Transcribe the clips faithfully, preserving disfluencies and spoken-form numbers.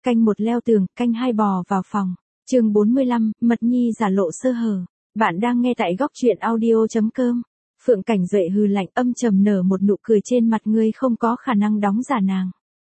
Canh một leo tường, canh hai bò vào phòng. Chương bốn mươi lăm, Mật Nhi giả lộ sơ hở. Bạn đang nghe tại góc truyện audio chấm com. Phượng Cảnh Duệ hừ lạnh, âm trầm nở một nụ cười trên mặt, ngươi không có khả năng đóng giả nàng.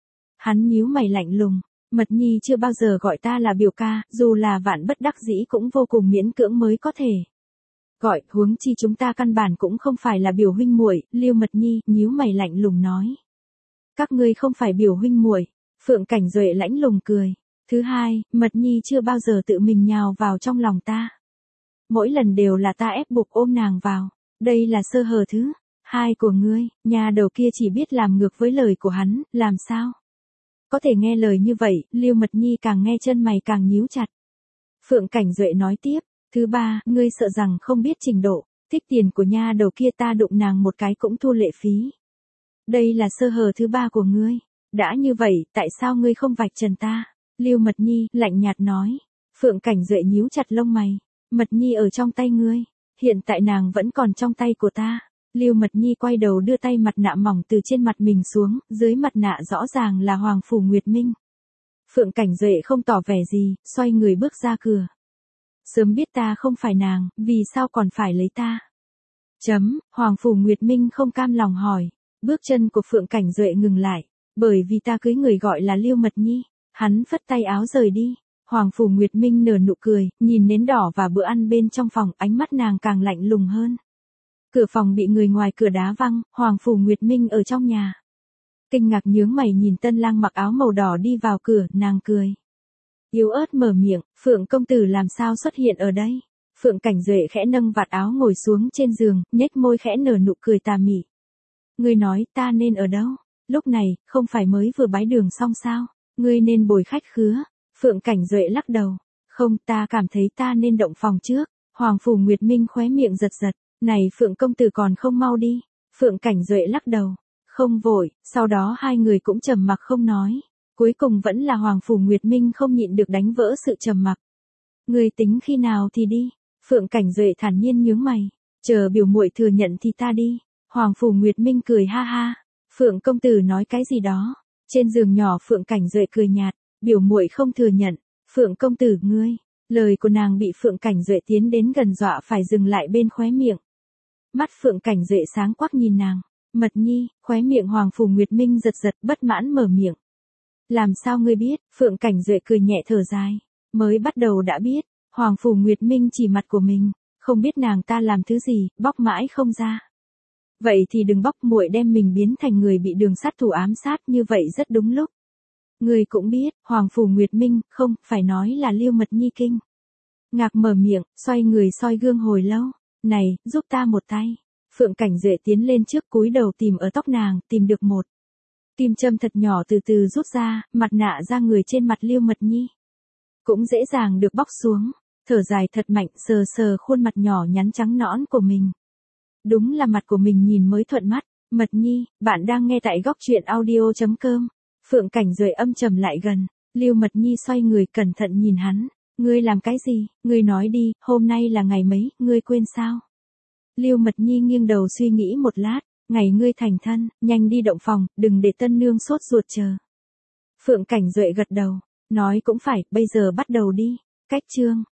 Hắn nhíu mày lạnh lùng, Mật Nhi chưa bao giờ gọi ta là biểu ca, dù là vạn bất đắc dĩ cũng vô cùng miễn cưỡng mới có thể gọi, huống chi chúng ta căn bản cũng không phải là biểu huynh muội. Liêu Mật Nhi nhíu mày lạnh lùng nói. Các ngươi không phải biểu huynh muội? Phượng Cảnh Duệ lãnh lùng cười. Thứ hai, Mật Nhi chưa bao giờ tự mình nhào vào trong lòng ta. Mỗi lần đều là ta ép buộc ôm nàng vào. Đây là sơ hở thứ hai của ngươi. Nhà đầu kia chỉ biết làm ngược với lời của hắn, làm sao có thể nghe lời như vậy? Liêu Mật Nhi càng nghe chân mày càng nhíu chặt. Phượng Cảnh Duệ nói tiếp. Thứ ba, ngươi sợ rằng không biết trình độ, thích tiền của nha đầu kia, ta đụng nàng một cái cũng thu lệ phí. Đây là sơ hở thứ ba của ngươi. Đã như vậy, tại sao ngươi không vạch trần ta? Liêu Mật Nhi lạnh nhạt nói. Phượng Cảnh Duệ nhíu chặt lông mày. Mật Nhi ở trong tay ngươi, hiện tại nàng vẫn còn trong tay của ta. Liêu Mật Nhi quay đầu đưa tay mặt nạ mỏng từ trên mặt mình xuống, dưới mặt nạ rõ ràng là Hoàng Phủ Nguyệt Minh. Phượng Cảnh Duệ không tỏ vẻ gì, xoay người bước ra cửa. Sớm biết ta không phải nàng, vì sao còn phải lấy ta? Chấm, Hoàng Phủ Nguyệt Minh không cam lòng hỏi. Bước chân của Phượng Cảnh Duệ ngừng lại, bởi vì ta cưới người gọi là Liêu Mật Nhi. Hắn phất tay áo rời đi. Hoàng Phủ Nguyệt Minh nở nụ cười, nhìn nến đỏ và bữa ăn bên trong phòng, ánh mắt nàng càng lạnh lùng hơn. Cửa phòng bị người ngoài cửa đá văng, Hoàng Phủ Nguyệt Minh ở trong nhà. Kinh ngạc nhướng mày nhìn tân lang mặc áo màu đỏ đi vào cửa, nàng cười. Yếu ớt mở miệng, Phượng công tử làm sao xuất hiện ở đây? Phượng Cảnh Duệ khẽ nâng vạt áo ngồi xuống trên giường, nhếch môi khẽ nở nụ cười tà mị. Ngươi nói ta nên ở đâu? Lúc này, không phải mới vừa bái đường xong sao? Ngươi nên bồi khách khứa. Phượng Cảnh Duệ lắc đầu. Không, ta cảm thấy ta nên động phòng trước. Hoàng Phủ Nguyệt Minh khóe miệng giật giật. Này Phượng công tử còn không mau đi. Phượng Cảnh Duệ lắc đầu. Không vội, sau đó hai người cũng trầm mặc không nói. Cuối cùng vẫn là Hoàng Phủ Nguyệt Minh không nhịn được đánh vỡ sự trầm mặc. Ngươi tính khi nào thì đi? Phượng Cảnh Duệ thản nhiên nhướng mày. Chờ biểu muội thừa nhận thì ta đi. Hoàng Phủ Nguyệt Minh cười ha ha. Phượng công tử nói cái gì đó? Trên giường nhỏ Phượng Cảnh Duệ cười nhạt. Biểu muội không thừa nhận. Phượng công tử ngươi. Lời của nàng bị Phượng Cảnh Duệ tiến đến gần dọa phải dừng lại bên khóe miệng. Mắt Phượng Cảnh Duệ sáng quắc nhìn nàng. Mật Nhi, khóe miệng Hoàng Phủ Nguyệt Minh giật giật, bất mãn mở miệng. Làm sao ngươi biết? Phượng Cảnh Duệ cười nhẹ thở dài. Mới bắt đầu đã biết. Hoàng Phủ Nguyệt Minh chỉ mặt của mình, không biết nàng ta làm thứ gì, bóc mãi không ra. Vậy thì đừng bóc, muội đem mình biến thành người bị đường sát thủ ám sát như vậy rất đúng lúc. Ngươi cũng biết, Hoàng Phủ Nguyệt Minh, không, phải nói là Liêu Mật Nhi kinh ngạc mở miệng, xoay người soi gương hồi lâu. Này, giúp ta một tay. Phượng Cảnh Duệ tiến lên trước, cúi đầu tìm ở tóc nàng, tìm được một kim châm thật nhỏ, từ từ rút ra, mặt nạ ra người trên mặt Liêu Mật Nhi cũng dễ dàng được bóc xuống. Thở dài thật mạnh, sờ sờ khuôn mặt nhỏ nhắn trắng nõn của mình. Đúng là mặt của mình nhìn mới thuận mắt. Mật Nhi, bạn đang nghe tại góc truyện audio chấm com. Phượng Cảnh Duệ âm trầm lại gần. Liêu Mật Nhi xoay người cẩn thận nhìn hắn. Ngươi làm cái gì? Ngươi nói đi, hôm nay là ngày mấy, ngươi quên sao? Liêu Mật Nhi nghiêng đầu suy nghĩ một lát. Ngày ngươi thành thân, nhanh đi động phòng, đừng để tân nương sốt ruột chờ. Phượng Cảnh Duệ gật đầu. Nói cũng phải, bây giờ bắt đầu đi. Cách chương.